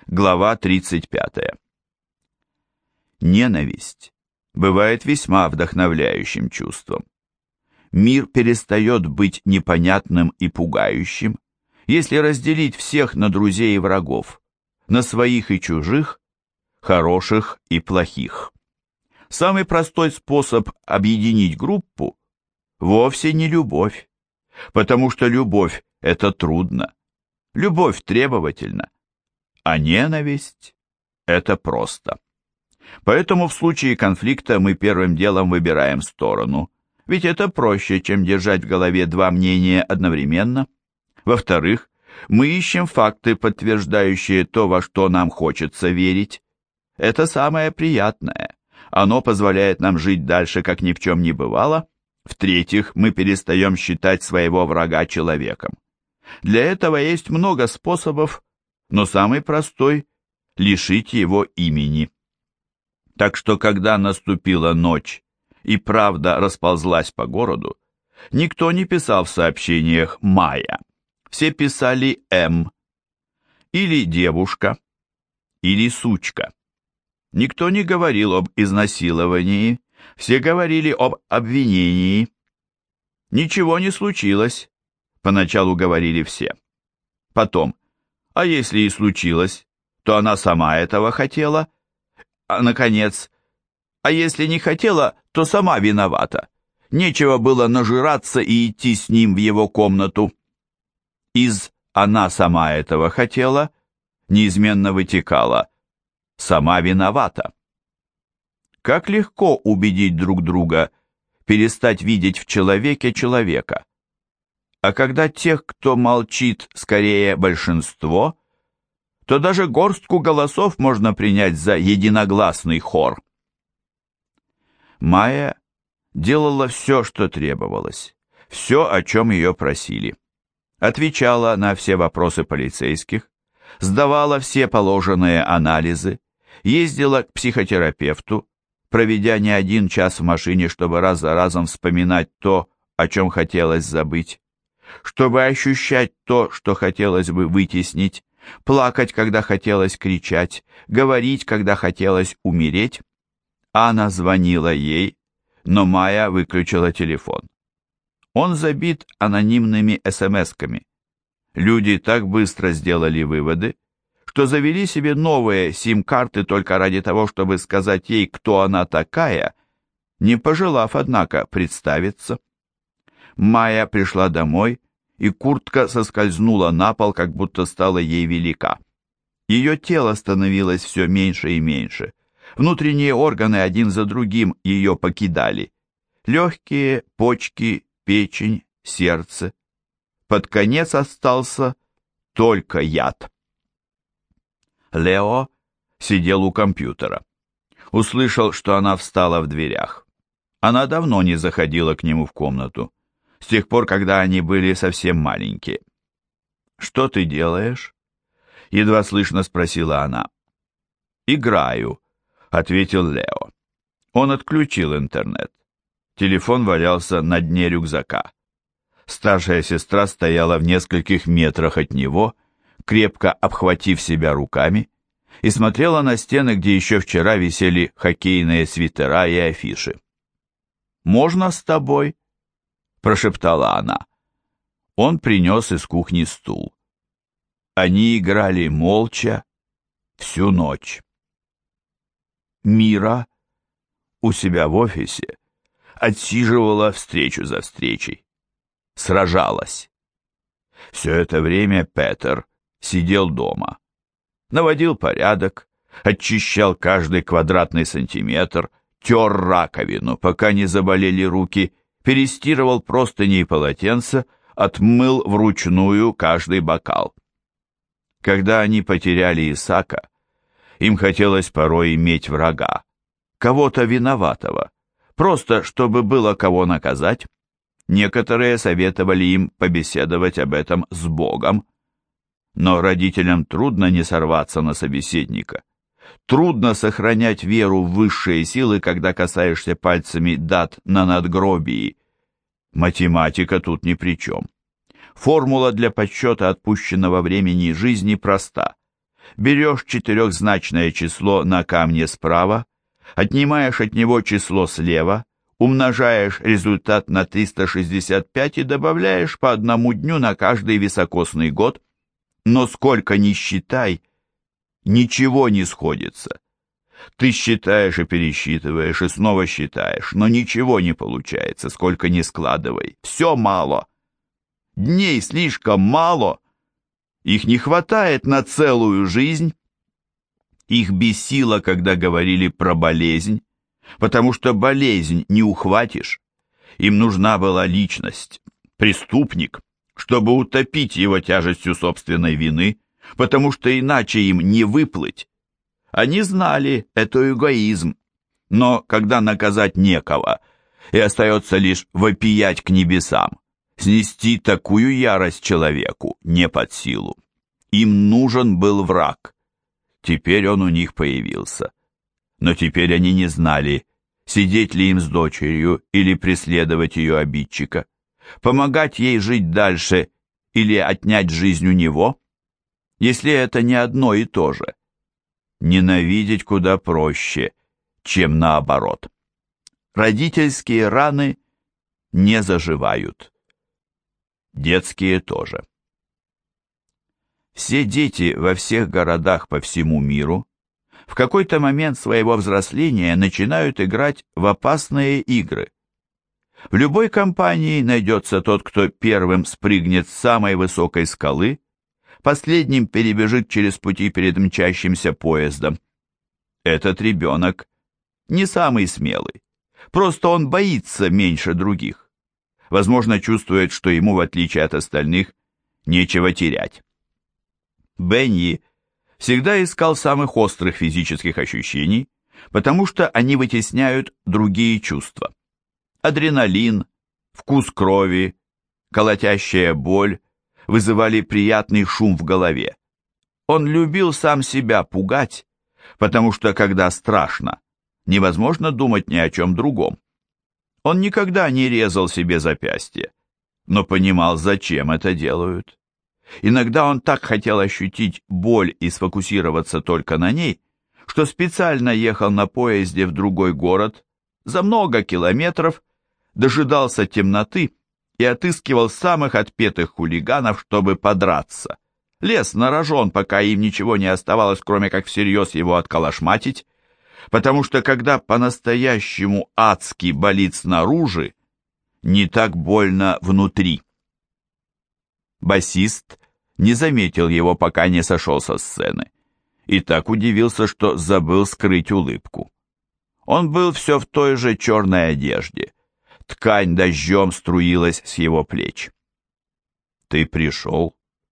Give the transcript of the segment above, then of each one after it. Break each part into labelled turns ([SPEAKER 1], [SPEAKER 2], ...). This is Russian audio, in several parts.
[SPEAKER 1] Глава 35. Ненависть бывает весьма вдохновляющим чувством. Мир перестает быть непонятным и пугающим, если разделить всех на друзей и врагов, на своих и чужих, хороших и плохих. Самый простой способ объединить группу вовсе не любовь, потому что любовь – это трудно, любовь требовательна, а ненависть – это просто. Поэтому в случае конфликта мы первым делом выбираем сторону, ведь это проще, чем держать в голове два мнения одновременно. Во-вторых, мы ищем факты, подтверждающие то, во что нам хочется верить. Это самое приятное. Оно позволяет нам жить дальше, как ни в чем не бывало. В-третьих, мы перестаем считать своего врага человеком. Для этого есть много способов, но самый простой – лишить его имени. Так что, когда наступила ночь и правда расползлась по городу, никто не писал в сообщениях «Майя». Все писали «М». Или «девушка», или «сучка». Никто не говорил об изнасиловании, все говорили об обвинении. «Ничего не случилось», поначалу говорили все. Потом, а если и случилось, то она сама этого хотела. А, наконец, а если не хотела, то сама виновата. Нечего было нажираться и идти с ним в его комнату. Из «она сама этого хотела» неизменно вытекала «сама виновата». Как легко убедить друг друга перестать видеть в человеке человека. А когда тех, кто молчит, скорее большинство, то даже горстку голосов можно принять за единогласный хор. Майя делала все, что требовалось, все, о чем ее просили. Отвечала на все вопросы полицейских, сдавала все положенные анализы, ездила к психотерапевту, проведя не один час в машине, чтобы раз за разом вспоминать то, о чем хотелось забыть, чтобы ощущать то, что хотелось бы вытеснить, плакать, когда хотелось кричать, говорить, когда хотелось умереть. Анна звонила ей, но Майя выключила телефон. Он забит анонимными смс-ками. Люди так быстро сделали выводы, что завели себе новые сим-карты только ради того, чтобы сказать ей, кто она такая, не пожелав, однако, представиться. Майя пришла домой, и куртка соскользнула на пол, как будто стала ей велика. Ее тело становилось все меньше и меньше. Внутренние органы один за другим ее покидали. Легкие, почки, печень, сердце. Под конец остался только яд. Лео сидел у компьютера. Услышал, что она встала в дверях. Она давно не заходила к нему в комнату, с тех пор, когда они были совсем маленькие. «Что ты делаешь?» — едва слышно спросила она. «Играю», — ответил Лео. Он отключил интернет. Телефон валялся на дне рюкзака. Старшая сестра стояла в нескольких метрах от него, крепко обхватив себя руками, и смотрела на стены, где еще вчера висели хоккейные свитера и афиши. «Можно с тобой?» — прошептала она. Он принес из кухни стул. Они играли молча всю ночь. Мира у себя в офисе отсиживала встречу за встречей. Сражалась. Все это время Петер сидел дома. Наводил порядок, очищал каждый квадратный сантиметр, тер раковину, пока не заболели руки, перестирывал простыни и полотенца, отмыл вручную каждый бокал. Когда они потеряли Исаака, им хотелось порой иметь врага, кого-то виноватого, просто чтобы было кого наказать. Некоторые советовали им побеседовать об этом с Богом, но родителям трудно не сорваться на собеседника. Трудно сохранять веру в высшие силы, когда касаешься пальцами дат на надгробии. Математика тут ни при чем. Формула для подсчета отпущенного времени жизни проста. Берешь четырехзначное число на камне справа, отнимаешь от него число слева, умножаешь результат на 365 и добавляешь по одному дню на каждый високосный год. Но сколько ни считай, ничего не сходится. Ты считаешь и пересчитываешь, и снова считаешь, но ничего не получается, сколько ни складывай. Все мало. Дней слишком мало. Их не хватает на целую жизнь. Их бесило, когда говорили про болезнь, потому что болезнь не ухватишь. Им нужна была личность, преступник, чтобы утопить его тяжестью собственной вины, потому что иначе им не выплыть. Они знали, это эгоизм, но когда наказать некого, и остается лишь вопиять к небесам, снести такую ярость человеку не под силу. Им нужен был враг. Теперь он у них появился. Но теперь они не знали, сидеть ли им с дочерью или преследовать ее обидчика, помогать ей жить дальше или отнять жизнь у него, если это не одно и то же. Ненавидеть куда проще, чем наоборот. Родительские раны не заживают. Детские тоже. Все дети во всех городах по всему миру в какой-то момент своего взросления начинают играть в опасные игры. В любой компании найдется тот, кто первым спрыгнет с самой высокой скалы, последним перебежит через пути перед мчащимся поездом. Этот ребенок не самый смелый, просто он боится меньше других. Возможно, чувствует, что ему, в отличие от остальных, нечего терять. Бенни всегда искал самых острых физических ощущений, потому что они вытесняют другие чувства. Адреналин, вкус крови, колотящая боль вызывали приятный шум в голове. Он любил сам себя пугать, потому что, когда страшно, невозможно думать ни о чем другом. Он никогда не резал себе запястье, но понимал, зачем это делают. Иногда он так хотел ощутить боль и сфокусироваться только на ней, что специально ехал на поезде в другой город за много километров, дожидался темноты и отыскивал самых отпетых хулиганов, чтобы подраться. Лез на рожон, пока им ничего не оставалось, кроме как всерьез его отколошматить, потому что когда по-настоящему адски болит снаружи, не так больно внутри. Басист не заметил его, пока не сошел со сцены, и так удивился, что забыл скрыть улыбку. Он был все в той же черной одежде. Ткань дождем струилась с его плеч. «Ты пришел?»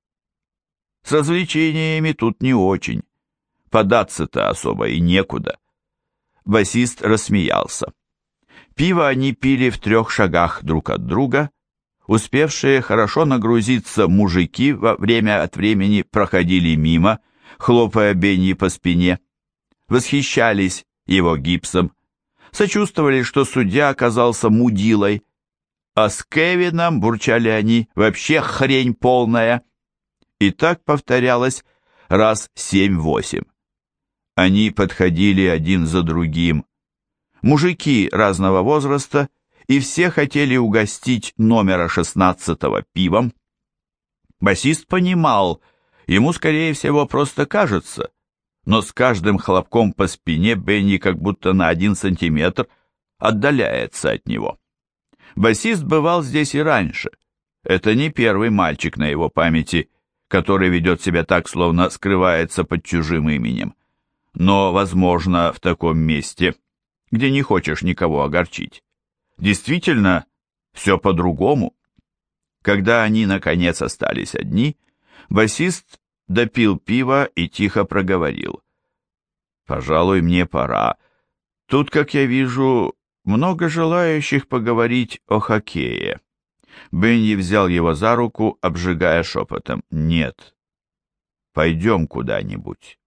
[SPEAKER 1] «С развлечениями тут не очень. Податься-то особо и некуда». Басист рассмеялся. Пиво они пили в 3 шагах друг от друга. Успевшие хорошо нагрузиться мужики во время от времени проходили мимо, хлопая Бенни по спине, восхищались его гипсом, сочувствовали, что судья оказался мудилой, а с Кевином, бурчали они, вообще хрень полная. И так повторялось раз 7-8. Они подходили один за другим. Мужики разного возраста, и все хотели угостить номера 16-го пивом. Басист понимал, ему, скорее всего, просто кажется, но с каждым хлопком по спине Бенни как будто на 1 сантиметр отдаляется от него. Басист бывал здесь и раньше. Это не первый мальчик на его памяти, который ведет себя так, словно скрывается под чужим именем. Но, возможно, в таком месте, где не хочешь никого огорчить, действительно все по-другому. Когда они, наконец, остались одни, басист допил пиво и тихо проговорил: «Пожалуй, мне пора. Тут, как я вижу, много желающих поговорить о хоккее». Бенни взял его за руку, обжигая шепотом: «Нет, пойдем куда-нибудь».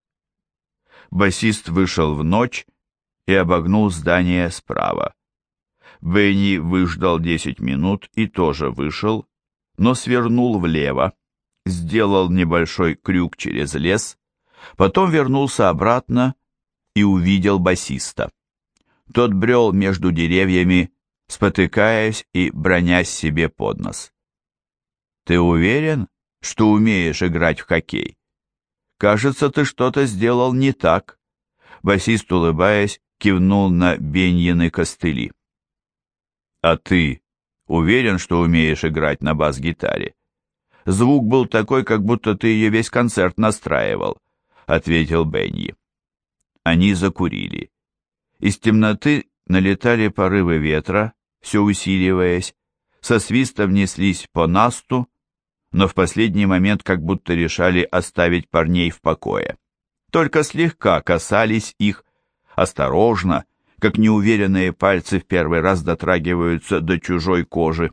[SPEAKER 1] Басист вышел в ночь и обогнул здание справа. Бенни выждал 10 минут и тоже вышел, но свернул влево, сделал небольшой крюк через лес, Потом вернулся обратно и увидел басиста. Тот брел между деревьями, спотыкаясь и бронясь себе под нос. «Ты уверен, что умеешь играть в хоккей? Кажется, ты что-то сделал не так». Басист, улыбаясь, кивнул на Беньины костыли. «А ты уверен, что умеешь играть на бас-гитаре? Звук был такой, как будто ты ее весь концерт настраивал», — ответил Беньи. Они закурили. Из темноты налетали порывы ветра, все усиливаясь, со свистом неслись по насту, но в последний момент как будто решали оставить парней в покое. Только слегка касались их, осторожно, как неуверенные пальцы в первый раз дотрагиваются до чужой кожи.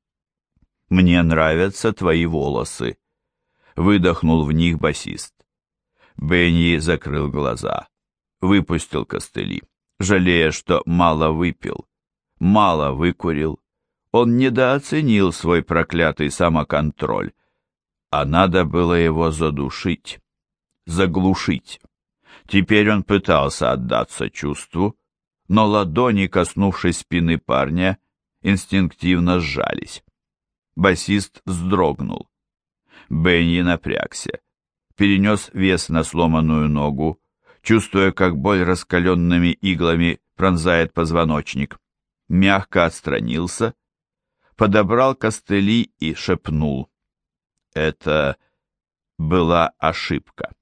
[SPEAKER 1] «Мне нравятся твои волосы», — выдохнул в них басист. Бенни закрыл глаза, выпустил костыли, жалея, что мало выпил, мало выкурил. Он недооценил свой проклятый самоконтроль, а надо было его задушить, заглушить. Теперь он пытался отдаться чувству, но ладони, коснувшись спины парня, инстинктивно сжались. Басист вздрогнул. Бенни напрягся, перенес вес на сломанную ногу, чувствуя, как боль раскаленными иглами пронзает позвоночник. Мягко отстранился, подобрал костыли и шепнул. Это была ошибка.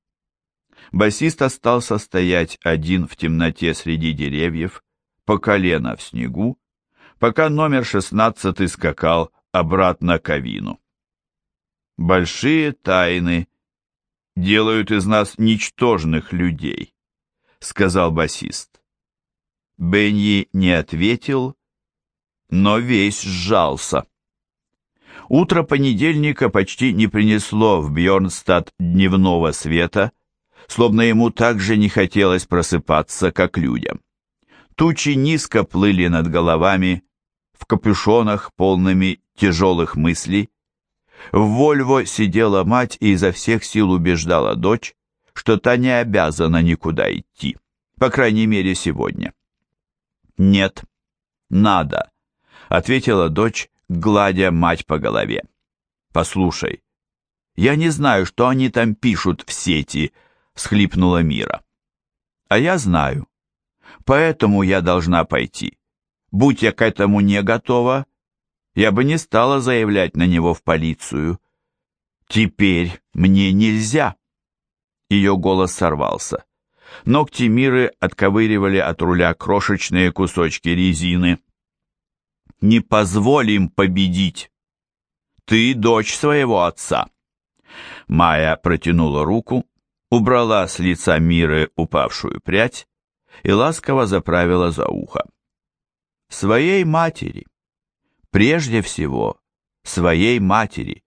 [SPEAKER 1] Басист остался стоять один в темноте среди деревьев, по колено в снегу, пока номер 16 скакал обратно к авину. «Большие тайны делают из нас ничтожных людей», — сказал басист. Беньи не ответил, но весь сжался. Утро понедельника почти не принесло в Бьорнстад дневного света, словно ему так же не хотелось просыпаться, как людям. Тучи низко плыли над головами, в капюшонах, полными тяжелых мыслей. В Вольво сидела мать и изо всех сил убеждала дочь, что та не обязана никуда идти, по крайней мере сегодня. «Нет, надо», — ответила дочь, гладя мать по голове. «Послушай, я не знаю, что они там пишут в сети», — всхлипнула Мира. «А я знаю. Поэтому я должна пойти. Будь я к этому не готова, я бы не стала заявлять на него в полицию. Теперь мне нельзя». Ее голос сорвался. Ногти Миры отковыривали от руля крошечные кусочки резины. «Не позволим победить. Ты дочь своего отца». Майя протянула руку, убрала с лица Миры упавшую прядь и ласково заправила за ухо. «Своей матери. Прежде всего, своей матери.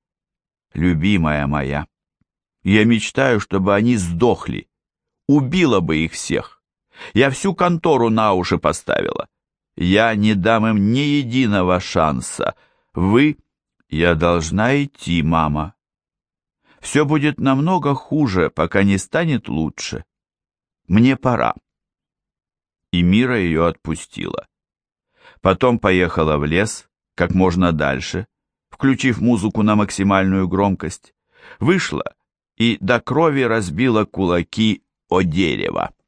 [SPEAKER 1] Любимая моя, я мечтаю, чтобы они сдохли. Убила бы их всех. Я всю контору на уши поставила. Я не дам им ни единого шанса. Вы... Я должна идти, мама. Все будет намного хуже, пока не станет лучше. Мне пора». И Мира ее отпустила. Потом поехала в лес, как можно дальше, включив музыку на максимальную громкость, вышла и до крови разбила кулаки о дерево.